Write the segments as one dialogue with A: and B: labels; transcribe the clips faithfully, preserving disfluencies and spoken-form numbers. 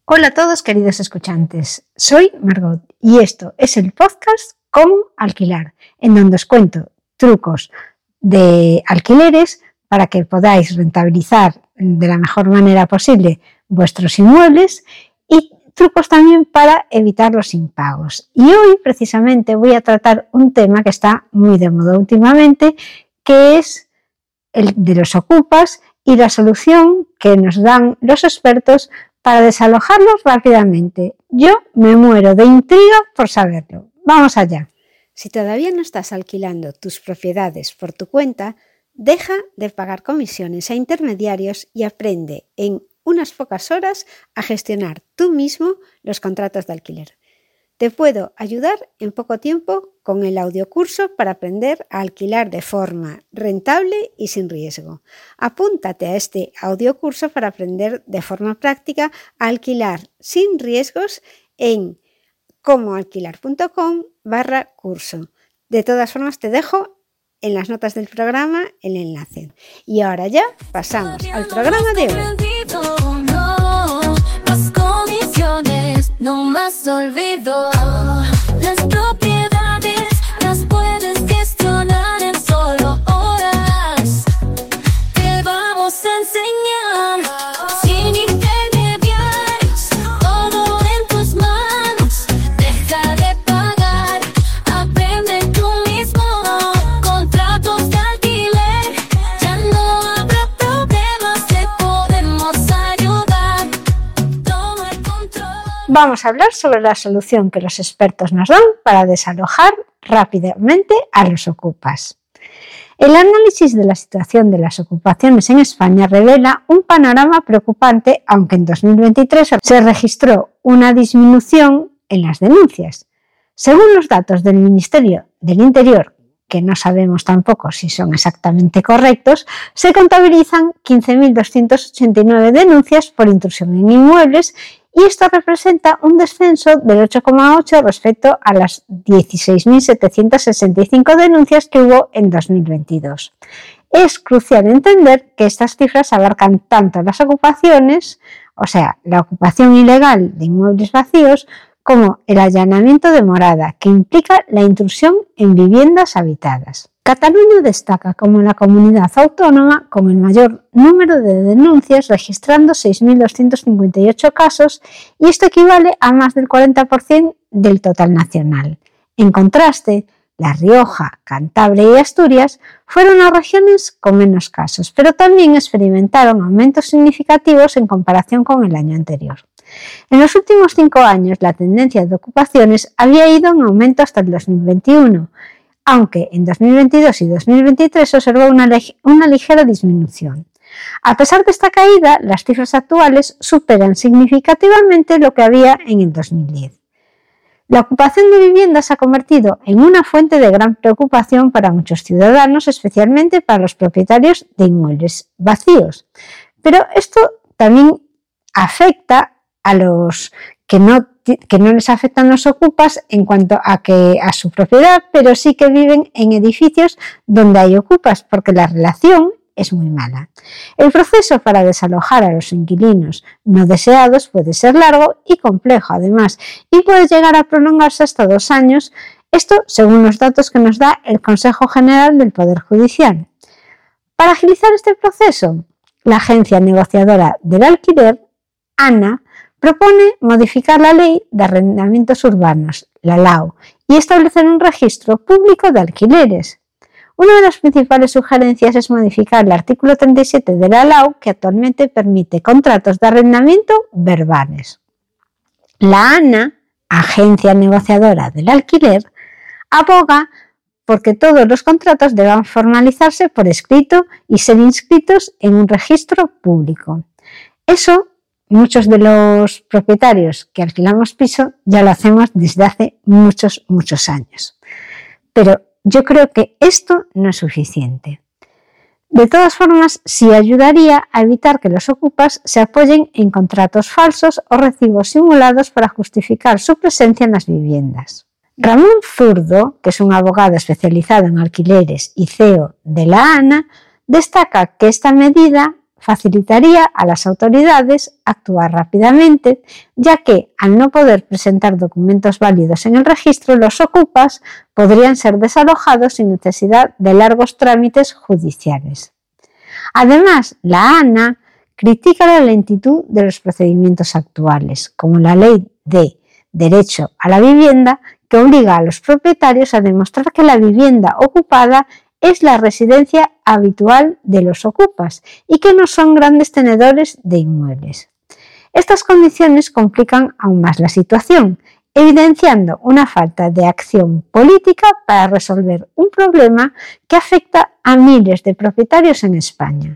A: Hola a todos, queridos escuchantes. Soy Margot y esto es el podcast Cómo alquilar, en donde os cuento trucos de alquileres para que podáis rentabilizar de la mejor manera posible vuestros inmuebles y trucos también para evitar los impagos. Y hoy precisamente voy a tratar un tema que está muy de moda últimamente, que es el de los ocupas y la solución que nos dan los expertos para desalojarlos rápidamente. Yo me muero de intriga por saberlo. Vamos allá. Si todavía no estás alquilando tus propiedades por tu cuenta, deja de pagar comisiones a intermediarios y aprende en unas pocas horas a gestionar tú mismo los contratos de alquiler. Te puedo ayudar en poco tiempo con el audiocurso para aprender a alquilar de forma rentable y sin riesgo. Apúntate a este audiocurso para aprender de forma práctica a alquilar sin riesgos en comoalquilar.com barra curso. De todas formas, te dejo en las notas del programa el enlace. Y ahora ya pasamos al programa de hoy.
B: Las comisiones, no más olvido. Las propiedades las puedes gestionar en solo horas. Te vamos a enseñar sin intermediarios, todo en tus manos. Deja de pagar, aprende tú mismo. Contratos de alquiler, ya no habrá problemas, te podemos ayudar. Toma el control.
A: Vamos a hablar sobre la solución que los expertos nos dan para desalojar rápidamente a los ocupas. El análisis de la situación de las ocupaciones en España revela un panorama preocupante, aunque en dos mil veintitrés se registró una disminución en las denuncias. Según los datos del Ministerio del Interior, que no sabemos tampoco si son exactamente correctos, se contabilizan quince mil doscientas ochenta y nueve denuncias por intrusión en inmuebles y esto representa un descenso del ocho coma ocho por ciento respecto a las dieciséis mil setecientas sesenta y cinco denuncias que hubo en dos mil veintidós. Es crucial entender que estas cifras abarcan tanto las ocupaciones, o sea, la ocupación ilegal de inmuebles vacíos, como el allanamiento de morada, que implica la intrusión en viviendas habitadas. Cataluña destaca como la comunidad autónoma con el mayor número de denuncias, registrando seis mil doscientos cincuenta y ocho casos, y esto equivale a más del cuarenta por ciento del total nacional. En contraste, La Rioja, Cantabria y Asturias fueron las regiones con menos casos, pero también experimentaron aumentos significativos en comparación con el año anterior. En los últimos cinco años, la tendencia de ocupaciones había ido en aumento hasta el dos mil veintiuno, aunque en dos mil veintidós y dos mil veintitrés se observó una, una ligera disminución. A pesar de esta caída, las cifras actuales superan significativamente lo que había en el dos mil diez. La ocupación de viviendas se ha convertido en una fuente de gran preocupación para muchos ciudadanos, especialmente para los propietarios de inmuebles vacíos. Pero esto también afecta a los que no, que no les afectan los ocupas en cuanto a, que, a su propiedad, pero sí que viven en edificios donde hay ocupas, porque la relación es muy mala. El proceso para desalojar a los inquilinos no deseados puede ser largo y complejo además, y puede llegar a prolongarse hasta dos años, esto según los datos que nos da el Consejo General del Poder Judicial. Para agilizar este proceso, la Agencia Negociadora del Alquiler, ANA, propone modificar la Ley de Arrendamientos Urbanos, la L A U, y establecer un registro público de alquileres. Una de las principales sugerencias es modificar el artículo treinta y siete de la L A U, que actualmente permite contratos de arrendamiento verbales. La ANA, Agencia Negociadora del Alquiler, aboga porque todos los contratos deban formalizarse por escrito y ser inscritos en un registro público. Eso muchos de los propietarios que alquilamos piso ya lo hacemos desde hace muchos, muchos años. Pero yo creo que esto no es suficiente. De todas formas, sí ayudaría a evitar que los ocupas se apoyen en contratos falsos o recibos simulados para justificar su presencia en las viviendas. Ramón Zurdo, que es un abogado especializado en alquileres y C E O de la ANA, destaca que esta medida facilitaría a las autoridades actuar rápidamente, ya que al no poder presentar documentos válidos en el registro, los ocupas podrían ser desalojados sin necesidad de largos trámites judiciales. Además, la ANA critica la lentitud de los procedimientos actuales, como la Ley de Derecho a la Vivienda, que obliga a los propietarios a demostrar que la vivienda ocupada es la residencia habitual de los ocupas y que no son grandes tenedores de inmuebles. Estas condiciones complican aún más la situación, evidenciando una falta de acción política para resolver un problema que afecta a miles de propietarios en España.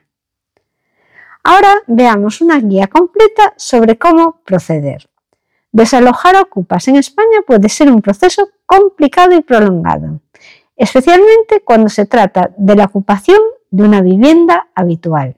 A: Ahora veamos una guía completa sobre cómo proceder. Desalojar ocupas en España puede ser un proceso complicado y prolongado, especialmente cuando se trata de la ocupación de una vivienda habitual.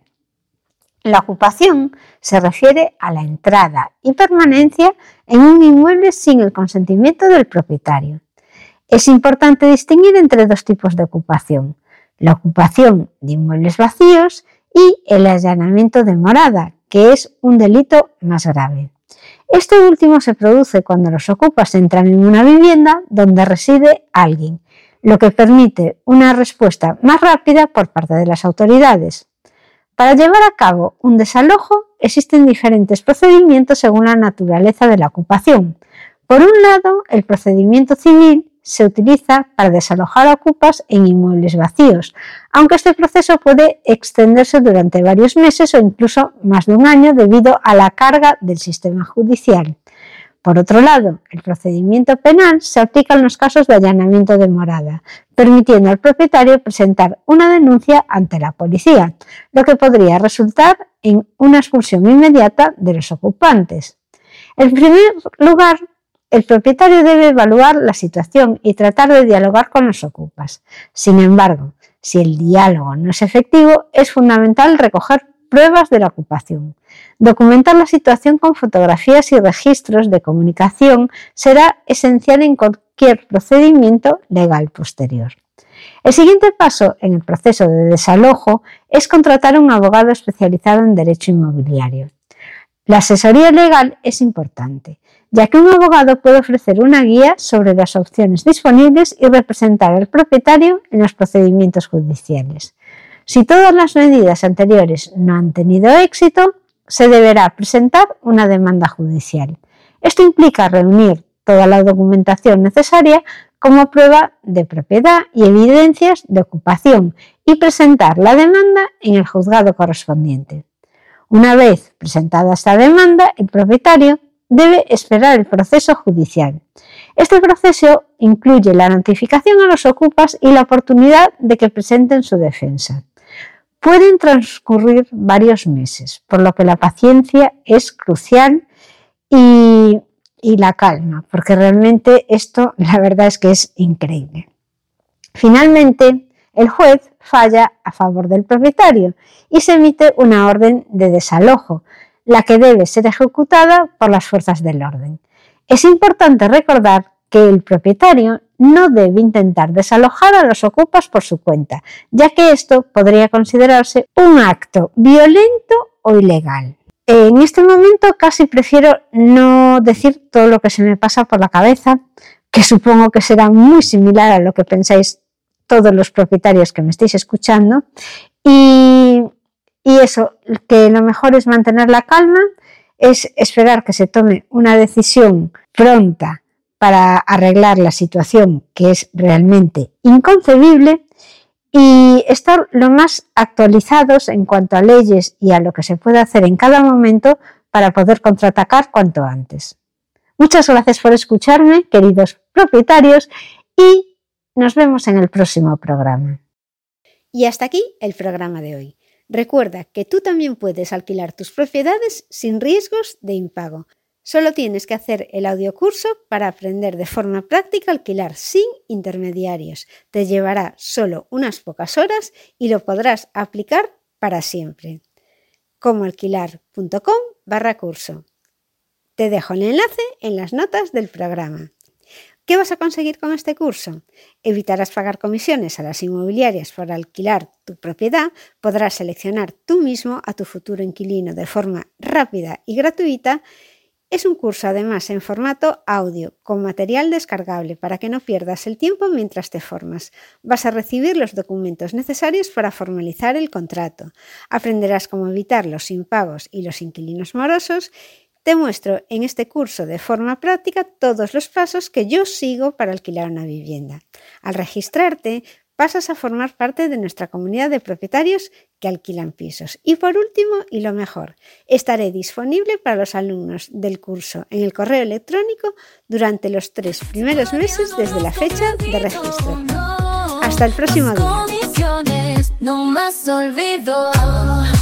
A: La ocupación se refiere a la entrada y permanencia en un inmueble sin el consentimiento del propietario. Es importante distinguir entre dos tipos de ocupación: la ocupación de inmuebles vacíos y el allanamiento de morada, que es un delito más grave. Este último se produce cuando los ocupas entran en una vivienda donde reside alguien, lo que permite una respuesta más rápida por parte de las autoridades. Para llevar a cabo un desalojo existen diferentes procedimientos según la naturaleza de la ocupación. Por un lado, el procedimiento civil se utiliza para desalojar ocupas en inmuebles vacíos, aunque este proceso puede extenderse durante varios meses o incluso más de un año debido a la carga del sistema judicial. Por otro lado, el procedimiento penal se aplica en los casos de allanamiento de morada, permitiendo al propietario presentar una denuncia ante la policía, lo que podría resultar en una expulsión inmediata de los ocupantes. En primer lugar, el propietario debe evaluar la situación y tratar de dialogar con los ocupas. Sin embargo, si el diálogo no es efectivo, es fundamental recoger pruebas de la ocupación. Documentar la situación con fotografías y registros de comunicación será esencial en cualquier procedimiento legal posterior. El siguiente paso en el proceso de desalojo es contratar a un abogado especializado en derecho inmobiliario. La asesoría legal es importante, ya que un abogado puede ofrecer una guía sobre las opciones disponibles y representar al propietario en los procedimientos judiciales. Si todas las medidas anteriores no han tenido éxito, se deberá presentar una demanda judicial. Esto implica reunir toda la documentación necesaria como prueba de propiedad y evidencias de ocupación y presentar la demanda en el juzgado correspondiente. Una vez presentada esta demanda, el propietario debe esperar el proceso judicial. Este proceso incluye la notificación a los ocupas y la oportunidad de que presenten su defensa. Pueden transcurrir varios meses, por lo que la paciencia es crucial y, y la calma, porque realmente esto la verdad es que es increíble. Finalmente, el juez falla a favor del propietario y se emite una orden de desalojo, la que debe ser ejecutada por las fuerzas del orden. Es importante recordar que el propietario no debe intentar desalojar a los ocupas por su cuenta, ya que esto podría considerarse un acto violento o ilegal. En este momento casi prefiero no decir todo lo que se me pasa por la cabeza, que supongo que será muy similar a lo que pensáis todos los propietarios que me estéis escuchando, y, y eso, que lo mejor es mantener la calma, es esperar que se tome una decisión pronta para arreglar la situación, que es realmente inconcebible, y estar lo más actualizados en cuanto a leyes y a lo que se puede hacer en cada momento para poder contraatacar cuanto antes. Muchas gracias por escucharme, queridos propietarios, y nos vemos en el próximo programa.
C: Y hasta aquí el programa de hoy. Recuerda que tú también puedes alquilar tus propiedades sin riesgos de impago. Solo tienes que hacer el audiocurso para aprender de forma práctica a alquilar sin intermediarios. Te llevará solo unas pocas horas y lo podrás aplicar para siempre. comoalquilar punto com barra curso. Te dejo el enlace en las notas del programa. ¿Qué vas a conseguir con este curso? Evitarás pagar comisiones a las inmobiliarias por alquilar tu propiedad, podrás seleccionar tú mismo a tu futuro inquilino de forma rápida y gratuita. Es un curso además en formato audio, con material descargable para que no pierdas el tiempo mientras te formas. Vas a recibir los documentos necesarios para formalizar el contrato. Aprenderás cómo evitar los impagos y los inquilinos morosos. Te muestro en este curso de forma práctica todos los pasos que yo sigo para alquilar una vivienda. Al registrarte, pasas a formar parte de nuestra comunidad de propietarios que alquilan pisos. Y por último, y lo mejor, estaré disponible para los alumnos del curso en el correo electrónico durante los tres primeros meses desde la fecha de registro. Hasta el próximo día.
B: No más olvido.